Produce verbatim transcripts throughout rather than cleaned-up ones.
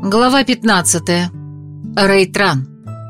Глава пятнадцатая. Рейтран.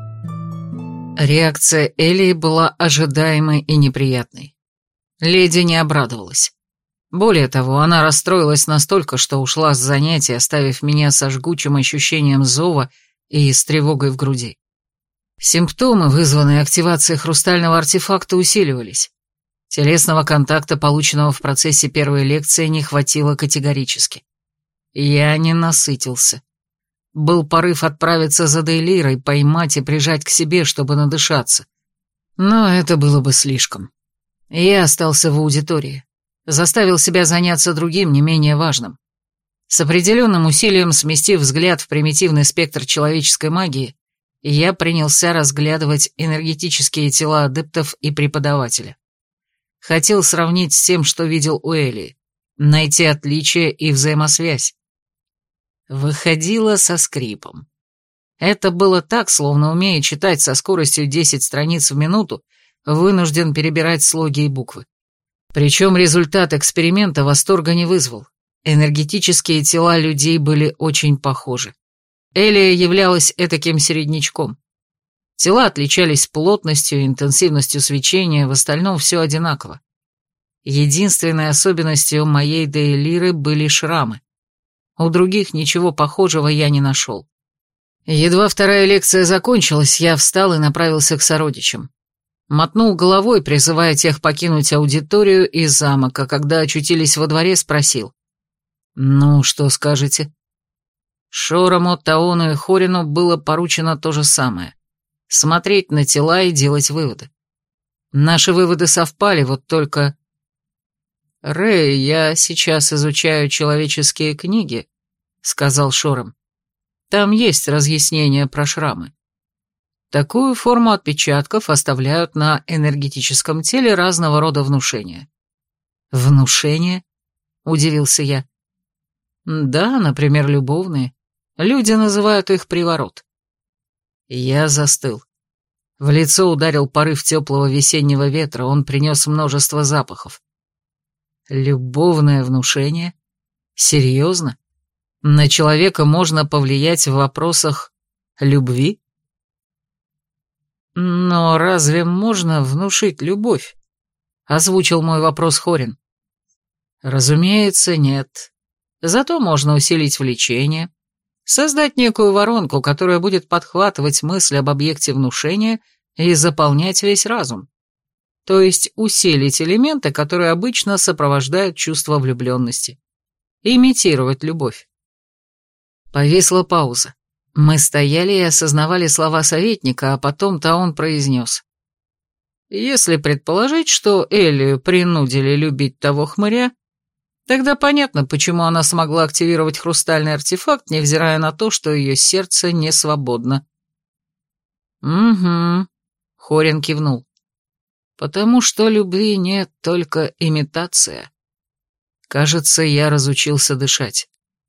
Реакция Элии была ожидаемой и неприятной. Леди не обрадовалась. Более того, она расстроилась настолько, что ушла с занятий, оставив меня со жгучим ощущением зова и с тревогой в груди. Симптомы, вызванные активацией хрустального артефакта, усиливались. Телесного контакта, полученного в процессе первой лекции, не хватило категорически. Я не насытился. Был порыв отправиться за Дейлирой, поймать и прижать к себе, чтобы надышаться. Но это было бы слишком. Я остался в аудитории. Заставил себя заняться другим, не менее важным. С определенным усилием сместив взгляд в примитивный спектр человеческой магии, я принялся разглядывать энергетические тела адептов и преподавателя. Хотел сравнить с тем, что видел у Элии, найти отличия и взаимосвязь. Выходило со скрипом. Это было так, словно, умея читать со скоростью десять страниц в минуту, вынужден перебирать слоги и буквы. Причем результат эксперимента восторга не вызвал. Энергетические тела людей были очень похожи. Элия являлась этаким середнячком. Тела отличались плотностью и интенсивностью свечения, в остальном все одинаково. Единственной особенностью моей Дейлиры были шрамы. У других ничего похожего я не нашел. Едва вторая лекция закончилась, я встал и направился к сородичам. Мотнул головой, призывая тех покинуть аудиторию и замок, а когда очутились во дворе, спросил: «Ну, что скажете?» Шорому, Таону и Хорину было поручено то же самое — смотреть на тела и делать выводы. Наши выводы совпали, вот только... «Рэй, я сейчас изучаю человеческие книги», — сказал Шором. «Там есть разъяснения про шрамы. Такую форму отпечатков оставляют на энергетическом теле разного рода внушения». «Внушения?» — удивился я. «Да, например, любовные. Люди называют их приворот». Я застыл. В лицо ударил порыв теплого весеннего ветра, он принес множество запахов. Любовное внушение? Серьезно? На человека можно повлиять в вопросах любви? Но разве можно внушить любовь? Озвучил мой вопрос Хорин. Разумеется, нет. Зато можно усилить влечение, создать некую воронку, которая будет подхватывать мысль об объекте внушения и заполнять весь разум. То есть усилить элементы, которые обычно сопровождают чувство влюбленности. Имитировать любовь. Повисла пауза. Мы стояли и осознавали слова советника, а потом-то он произнес: «Если предположить, что Элию принудили любить того хмыря, тогда понятно, почему она смогла активировать хрустальный артефакт, невзирая на то, что ее сердце не свободно». «Угу», — Хорин кивнул. «Потому что любви нет, только имитация». Кажется, я разучился дышать.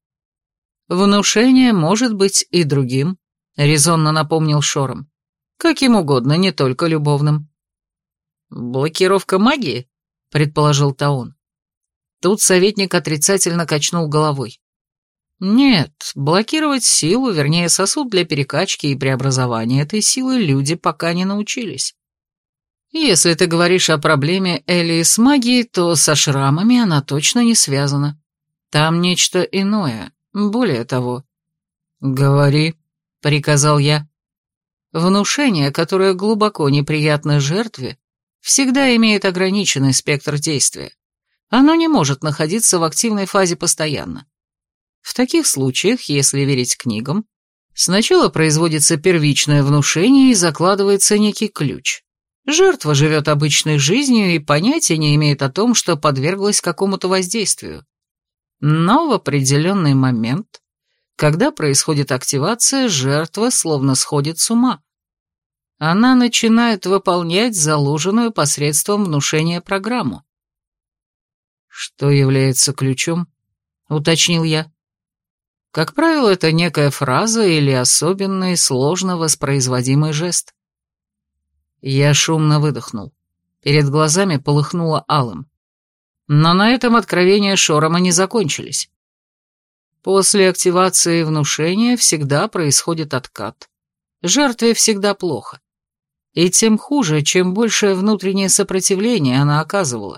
«Внушение может быть и другим», — резонно напомнил Шором. «Каким угодно, не только любовным». «Блокировка магии?» — предположил Таон. Тут советник отрицательно качнул головой. «Нет, блокировать силу, вернее сосуд для перекачки и преобразования этой силы люди пока не научились. Если ты говоришь о проблеме Элии с магией, то со шрамами она точно не связана. Там нечто иное, более того». «Говори», — приказал я. «Внушение, которое глубоко неприятно жертве, всегда имеет ограниченный спектр действия. Оно не может находиться в активной фазе постоянно. В таких случаях, если верить книгам, сначала производится первичное внушение и закладывается некий ключ. Жертва живет обычной жизнью и понятия не имеет о том, что подверглась какому-то воздействию. Но в определенный момент, когда происходит активация, жертва словно сходит с ума. Она начинает выполнять заложенную посредством внушения программу». «Что является ключом?» — уточнил я. «Как правило, это некая фраза или особенный, сложно воспроизводимый жест». Я шумно выдохнул. Перед глазами полыхнуло алым. Но на этом откровения Шорома не закончились. После активации внушения всегда происходит откат. Жертве всегда плохо. И тем хуже, чем большее внутреннее сопротивление она оказывала.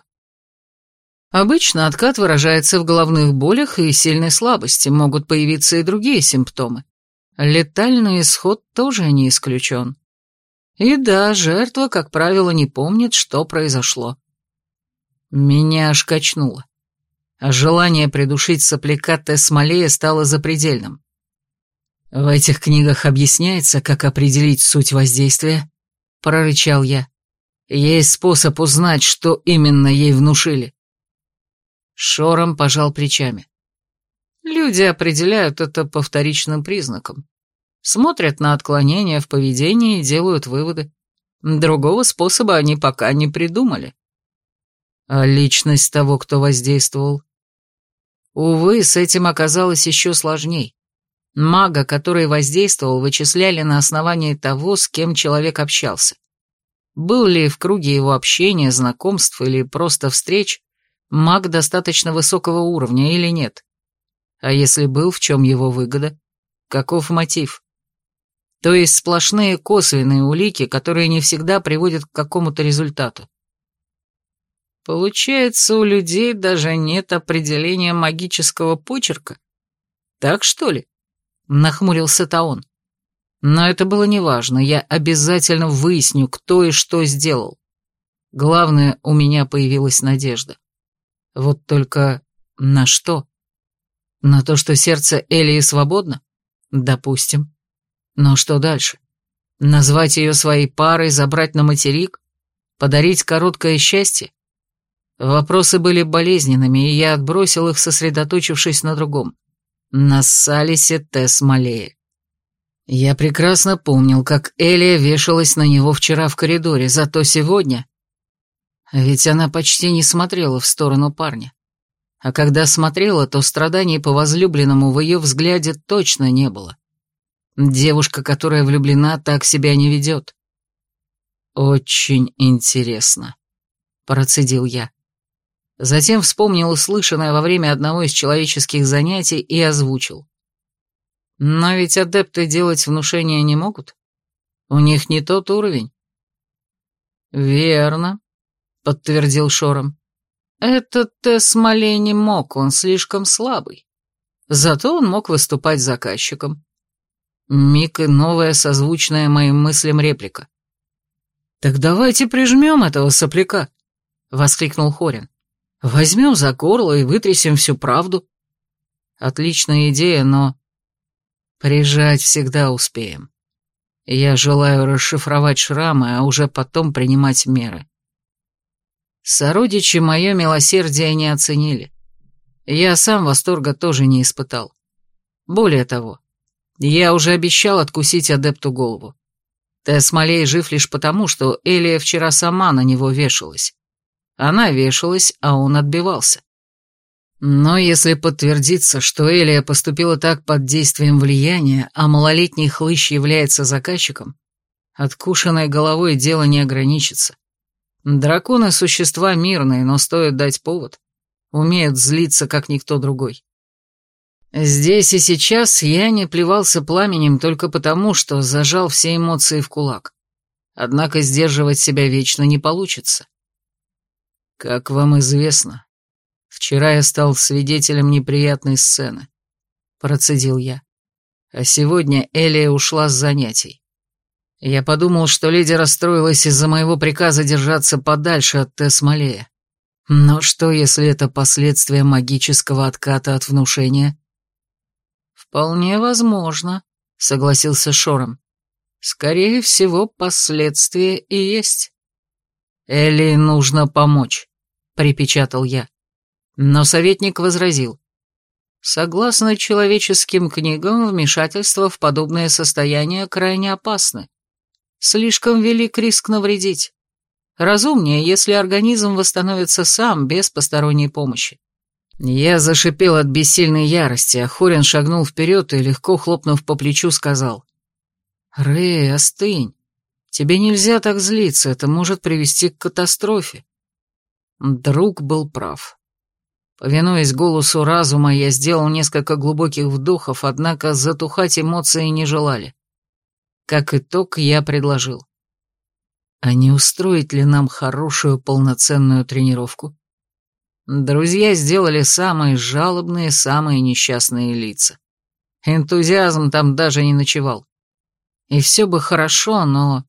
Обычно откат выражается в головных болях и сильной слабости, могут появиться и другие симптомы. Летальный исход тоже не исключен. И да, жертва, как правило, не помнит, что произошло. Меня аж качнуло. А желание придушить сопляка Тесс Малея стало запредельным. «В этих книгах объясняется, как определить суть воздействия?» — прорычал я. «Есть способ узнать, что именно ей внушили». Шором пожал плечами. Люди определяют это по вторичным признакам. Смотрят на отклонения в поведении и делают выводы. Другого способа они пока не придумали. А личность того, кто воздействовал? Увы, с этим оказалось еще сложней. Мага, который воздействовал, вычисляли на основании того, с кем человек общался. Был ли в круге его общения, знакомств или просто встреч маг достаточно высокого уровня или нет? А если был, в чем его выгода? Каков мотив? То есть сплошные косвенные улики, которые не всегда приводят к какому-то результату. Получается, у людей даже нет определения магического почерка? Так что ли? Нахмурился Таон. Но это было неважно, я обязательно выясню, кто и что сделал. Главное, у меня появилась надежда. Вот только на что? На то, что сердце Элии свободно? Допустим. Но что дальше? Назвать ее своей парой, забрать на материк? Подарить короткое счастье? Вопросы были болезненными, и я отбросил их, сосредоточившись на другом. На Салисе Тесс Малее. Я прекрасно помнил, как Элия вешалась на него вчера в коридоре, зато сегодня... Ведь она почти не смотрела в сторону парня. А когда смотрела, то страданий по возлюбленному в ее взгляде точно не было. Девушка, которая влюблена, так себя не ведет. «Очень интересно», — процедил я. Затем вспомнил услышанное во время одного из человеческих занятий и озвучил. «Но ведь адепты делать внушения не могут. У них не тот уровень». «Верно», — подтвердил Шором. «Этот Тесс Малей не мог, он слишком слабый. Зато он мог выступать заказчиком». Миг и новая, созвучная моим мыслям реплика. «Так давайте прижмем этого сопляка», — воскликнул Хорин. «Возьмем за горло и вытрясем всю правду». Отличная идея, но... Прижать всегда успеем. Я желаю расшифровать шрамы, а уже потом принимать меры. Сородичи мое милосердие не оценили. Я сам восторга тоже не испытал. Более того, я уже обещал откусить адепту голову. Тесс Малей жив лишь потому, что Элия вчера сама на него вешалась. Она вешалась, а он отбивался. Но если подтвердится, что Элия поступила так под действием влияния, а малолетний хлыщ является заказчиком, откушенной головой дело не ограничится. Драконы — существа мирные, но стоит дать повод. Умеют злиться, как никто другой. Здесь и сейчас я не плевался пламенем только потому, что зажал все эмоции в кулак. Однако сдерживать себя вечно не получится. Как вам известно, вчера я стал свидетелем неприятной сцены, процедил я. А сегодня Элия ушла с занятий. Я подумал, что леди расстроилась из-за моего приказа держаться подальше от Тесс Малея. Но что, если это последствия магического отката от внушения? «Вполне возможно», — согласился Шором. «Скорее всего, последствия и есть». «Элли нужно помочь», — припечатал я. Но советник возразил. «Согласно человеческим книгам, вмешательство в подобное состояние крайне опасно. Слишком велик риск навредить. Разумнее, если организм восстановится сам, без посторонней помощи». Я зашипел от бессильной ярости, а Хорин шагнул вперед и, легко хлопнув по плечу, сказал. «Рэй, остынь. Тебе нельзя так злиться, это может привести к катастрофе». Друг был прав. Повинуясь голосу разума, я сделал несколько глубоких вдохов, однако затухать эмоции не желали. Как итог, я предложил. А не устроить ли нам хорошую полноценную тренировку? Друзья сделали самые жалобные, самые несчастные лица. Энтузиазм там даже не ночевал. И все бы хорошо, но...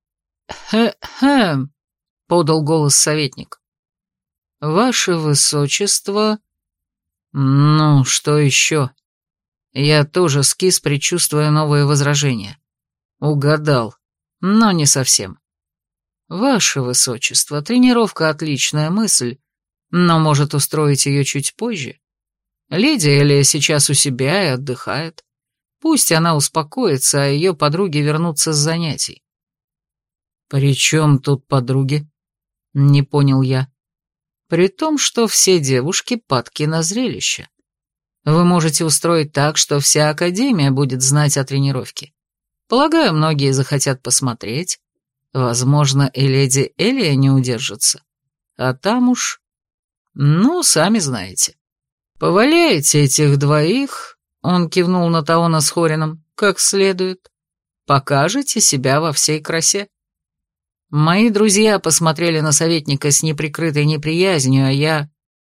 «Хэ-хэ», — подал голос советник. «Ваше высочество...» «Ну, что еще?» Я тоже скис, предчувствуя новые возражения. Угадал, но не совсем. «Ваше высочество, тренировка — отличная мысль, но может устроить ее чуть позже. Леди Элия сейчас у себя и отдыхает. Пусть она успокоится, а ее подруги вернутся с занятий». «При чем тут подруги?» — не понял я. «При том, что все девушки падки на зрелище. Вы можете устроить так, что вся Академия будет знать о тренировке. Полагаю, многие захотят посмотреть. Возможно, и леди Элия не удержится. А там уж... Ну, сами знаете. Поваляете этих двоих, — он кивнул на Таона с Хорином, — как следует. Покажете себя во всей красе». Мои друзья посмотрели на советника с неприкрытой неприязнью, а я...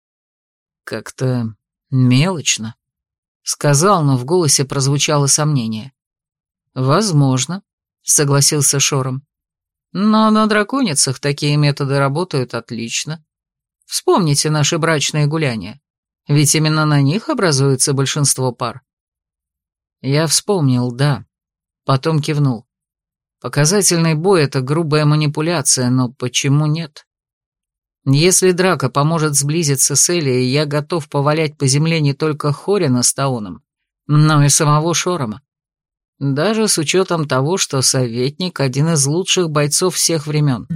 Как-то мелочно. Сказал, но в голосе прозвучало сомнение. «Возможно», — согласился Шором. «Но на драконицах такие методы работают отлично. Вспомните наши брачные гуляния, ведь именно на них образуется большинство пар». Я вспомнил, да. Потом кивнул. Показательный бой — это грубая манипуляция, но почему нет? Если драка поможет сблизиться с Элией, я готов повалять по земле не только Хорина с Тауном, но и самого Шорома. Даже с учетом того, что советник — один из лучших бойцов всех времен.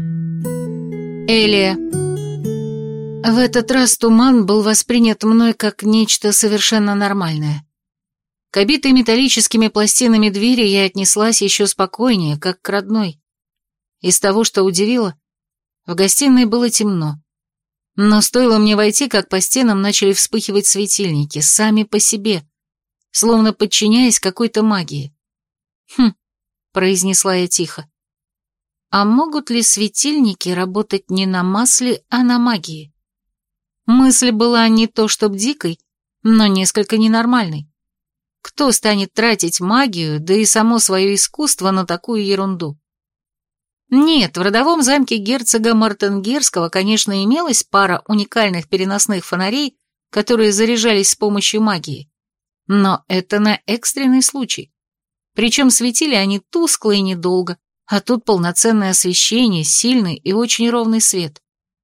Элия. В этот раз туман был воспринят мной как нечто совершенно нормальное. К обитой металлическими пластинами двери я отнеслась еще спокойнее, как к родной. Из того, что удивило, в гостиной было темно. Но стоило мне войти, как по стенам начали вспыхивать светильники, сами по себе, словно подчиняясь какой-то магии. «Хм», — произнесла я тихо. «А могут ли светильники работать не на масле, а на магии?» Мысль была не то чтоб дикой, но несколько ненормальной. Кто станет тратить магию, да и само свое искусство на такую ерунду? Нет, в родовом замке герцога Мартенгерского, конечно, имелась пара уникальных переносных фонарей, которые заряжались с помощью магии. Но это на экстренный случай. Причем светили они тускло и недолго, а тут полноценное освещение, сильный и очень ровный свет.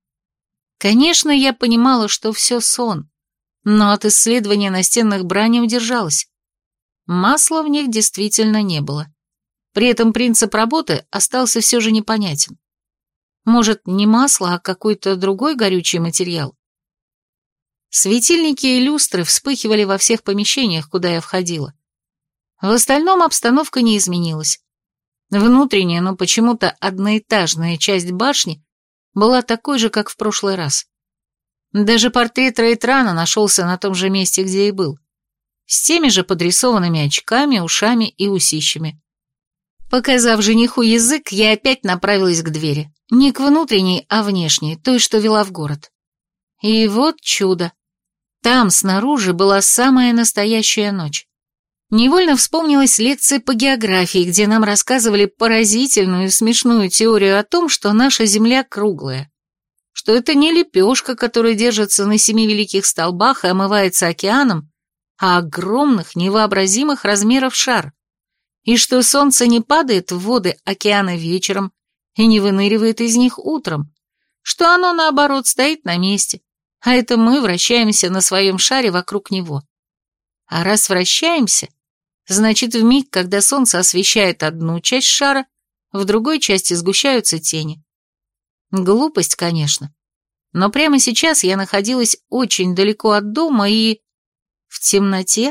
Конечно, я понимала, что все сон, но от исследования настенных брань не удержалась. Масла в них действительно не было. При этом принцип работы остался все же непонятен. Может, не масло, а какой-то другой горючий материал? Светильники и люстры вспыхивали во всех помещениях, куда я входила. В остальном обстановка не изменилась. Внутренняя, но почему-то одноэтажная часть башни была такой же, как в прошлый раз. Даже портрет Рейтрана нашелся на том же месте, где и был. С теми же подрисованными очками, ушами и усищами. Показав жениху язык, я опять направилась к двери. Не к внутренней, а внешней, той, что вела в город. И вот чудо. Там, снаружи, была самая настоящая ночь. Невольно вспомнилась лекция по географии, где нам рассказывали поразительную и смешную теорию о том, что наша Земля круглая. Что это не лепешка, которая держится на семи великих столбах и омывается океаном, а огромных, невообразимых размеров шар, и что солнце не падает в воды океана вечером и не выныривает из них утром, что оно, наоборот, стоит на месте, а это мы вращаемся на своем шаре вокруг него. А раз вращаемся, значит, в миг, когда солнце освещает одну часть шара, в другой части сгущаются тени. Глупость, конечно, но прямо сейчас я находилась очень далеко от дома и... в темноте?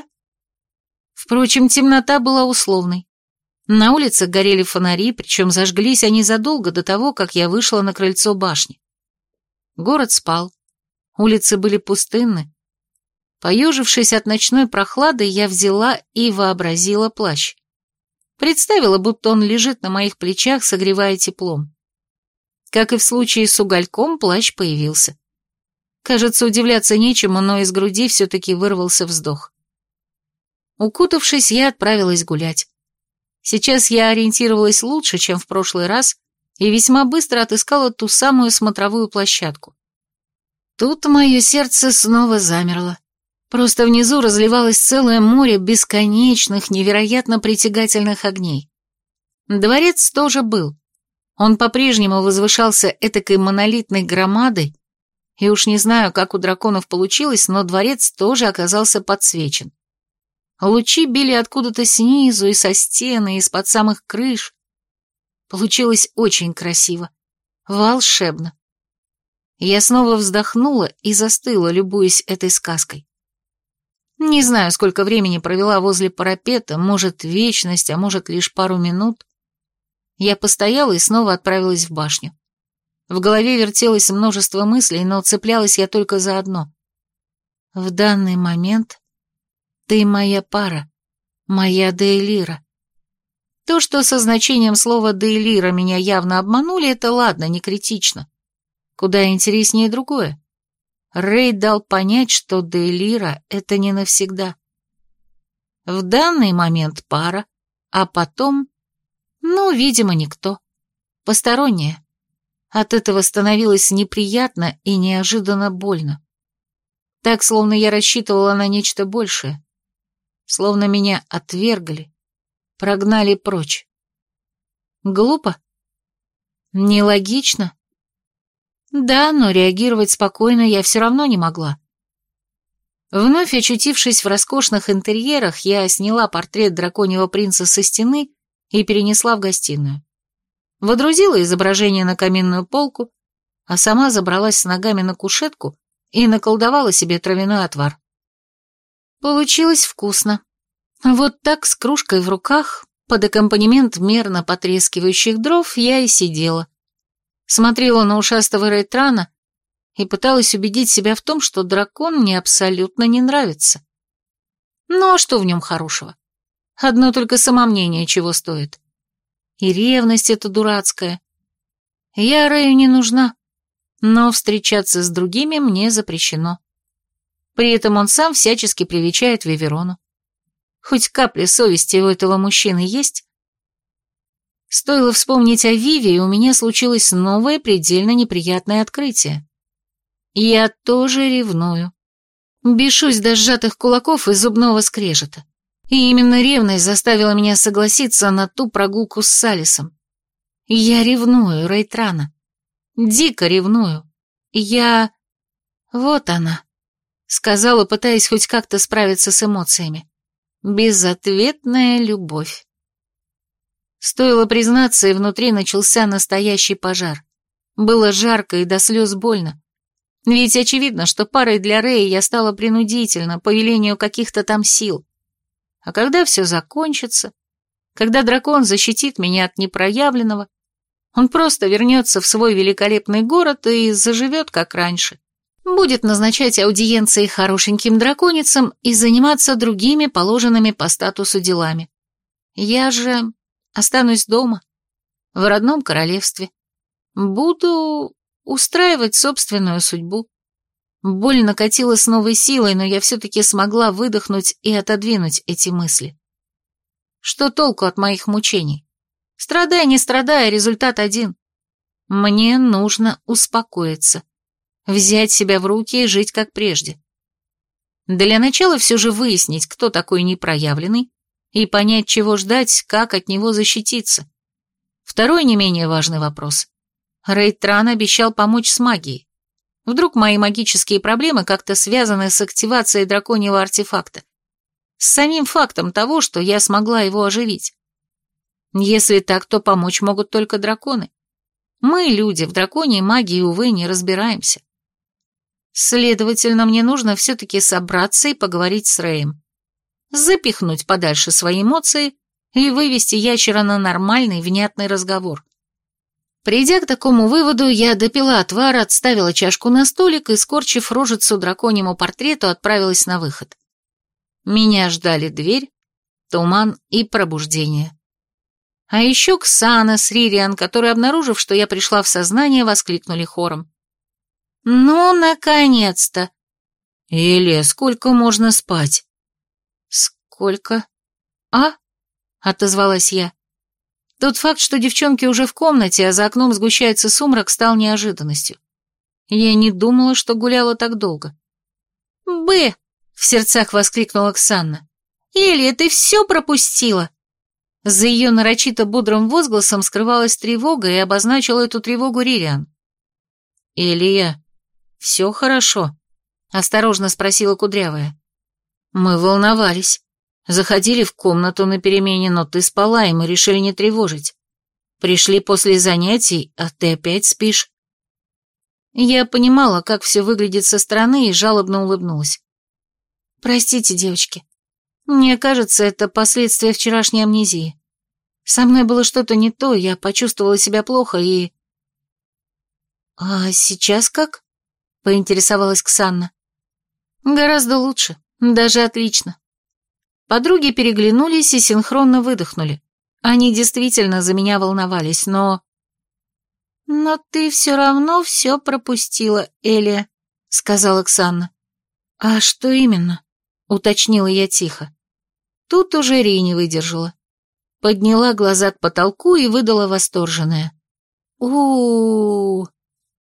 Впрочем, темнота была условной. На улицах горели фонари, причем зажглись они задолго до того, как я вышла на крыльцо башни. Город спал. Улицы были пустынны, Поежившись от ночной прохлады, я взяла и вообразила плащ. Представила, будто он лежит на моих плечах, согревая теплом. Как и в случае с угольком, плащ появился. Кажется, удивляться нечему, но из груди все-таки вырвался вздох. Укутавшись, я отправилась гулять. Сейчас я ориентировалась лучше, чем в прошлый раз, и весьма быстро отыскала ту самую смотровую площадку. Тут мое сердце снова замерло. Просто внизу разливалось целое море бесконечных, невероятно притягательных огней. Дворец тоже был. Он по-прежнему возвышался этакой монолитной громадой, и уж не знаю, как у драконов получилось, но дворец тоже оказался подсвечен. Лучи били откуда-то снизу, и со стены, и из-под самых крыш. Получилось очень красиво, волшебно. Я снова вздохнула и застыла, любуясь этой сказкой. Не знаю, сколько времени провела возле парапета, может, вечность, а может, лишь пару минут. Я постояла и снова отправилась в башню. В голове вертелось множество мыслей, но цеплялась я только за одно. В данный момент ты моя пара, моя Дейлира. То, что со значением слова Дейлира меня явно обманули, это ладно, не критично. Куда интереснее другое. Рэй дал понять, что Дейлира — это не навсегда. В данный момент пара, а потом, ну, видимо, никто. Посторонняя. От этого становилось неприятно и неожиданно больно. Так, словно я рассчитывала на нечто большее. Словно меня отвергли, прогнали прочь. Глупо? Нелогично? Да, но реагировать спокойно я все равно не могла. Вновь очутившись в роскошных интерьерах, я сняла портрет драконьего принца со стены и перенесла в гостиную. Водрузила изображение на каминную полку, а сама забралась с ногами на кушетку и наколдовала себе травяной отвар. Получилось вкусно. Вот так, с кружкой в руках, под аккомпанемент мерно потрескивающих дров, я и сидела. Смотрела на ушастого Рейтрана и пыталась убедить себя в том, что дракон мне абсолютно не нравится. Ну а что в нем хорошего? Одно только самомнение чего стоит. И ревность эта дурацкая. Я Рэю не нужна, но встречаться с другими мне запрещено. При этом он сам всячески привечает Виверону. Хоть капля совести у этого мужчины есть? Стоило вспомнить о Виве, и у меня случилось новое, предельно неприятное открытие. Я тоже ревную. Бешусь до сжатых кулаков и зубного скрежета. И именно ревность заставила меня согласиться на ту прогулку с Салисом. Я ревную Рейтрана. Дико ревную. Я... Вот она, сказала, пытаясь хоть как-то справиться с эмоциями. Безответная любовь. Стоило признаться, и внутри начался настоящий пожар. Было жарко и до слез больно. Ведь очевидно, что парой для Рэя я стала принудительно, по велению каких-то там сил. А когда все закончится, когда дракон защитит меня от непроявленного, он просто вернется в свой великолепный город и заживет, как раньше. Будет назначать аудиенции хорошеньким драконицам и заниматься другими положенными по статусу делами. Я же останусь дома, в родном королевстве. Буду устраивать собственную судьбу. Боль накатила с новой силой, но я все-таки смогла выдохнуть и отодвинуть эти мысли. Что толку от моих мучений? Страдай, не страдай, результат один. Мне нужно успокоиться, взять себя в руки и жить как прежде. Для начала все же выяснить, кто такой непроявленный, и понять, чего ждать, как от него защититься. Второй не менее важный вопрос. Рейтран обещал помочь с магией. Вдруг мои магические проблемы как-то связаны с активацией драконьего артефакта. С самим фактом того, что я смогла его оживить. Если так, то помочь могут только драконы. Мы, люди, в драконьей магии, увы, не разбираемся. Следовательно, мне нужно все-таки собраться и поговорить с Рэем. Запихнуть подальше свои эмоции и вывести ящера на нормальный, внятный разговор. Придя к такому выводу, я допила отвар, отставила чашку на столик и, скорчив рожицу драконьему портрету, отправилась на выход. Меня ждали дверь, туман и пробуждение. А еще Ксана с Ририан, которые, обнаружив, что я пришла в сознание, воскликнули хором. «Ну, наконец-то!» «Элия, сколько можно спать?» «Сколько?» «А?» — отозвалась я. Тот факт, что девчонки уже в комнате, а за окном сгущается сумрак, стал неожиданностью. Я не думала, что гуляла так долго. «Б!» — в сердцах воскликнула Ксанна. «Элия, ты все пропустила!» За ее нарочито бодрым возгласом скрывалась тревога, и обозначила эту тревогу Ририан. «Элия, все хорошо?» — осторожно спросила Кудрявая. «Мы волновались. Заходили в комнату на перемене, но ты спала, и мы решили не тревожить. Пришли после занятий, а ты опять спишь». Я понимала, как все выглядит со стороны, и жалобно улыбнулась. «Простите, девочки. Мне кажется, это последствия вчерашней амнезии. Со мной было что-то не то, я почувствовала себя плохо и...» «А сейчас как?» — поинтересовалась Ксанна. «Гораздо лучше, даже отлично». Подруги переглянулись и синхронно выдохнули. Они действительно за меня волновались, но... «Но ты все равно все пропустила, Элия», — сказала Ксанна. «А что именно?» — уточнила я тихо. Тут уже Ри не выдержала. Подняла глаза к потолку и выдала восторженное. у, -у, -у.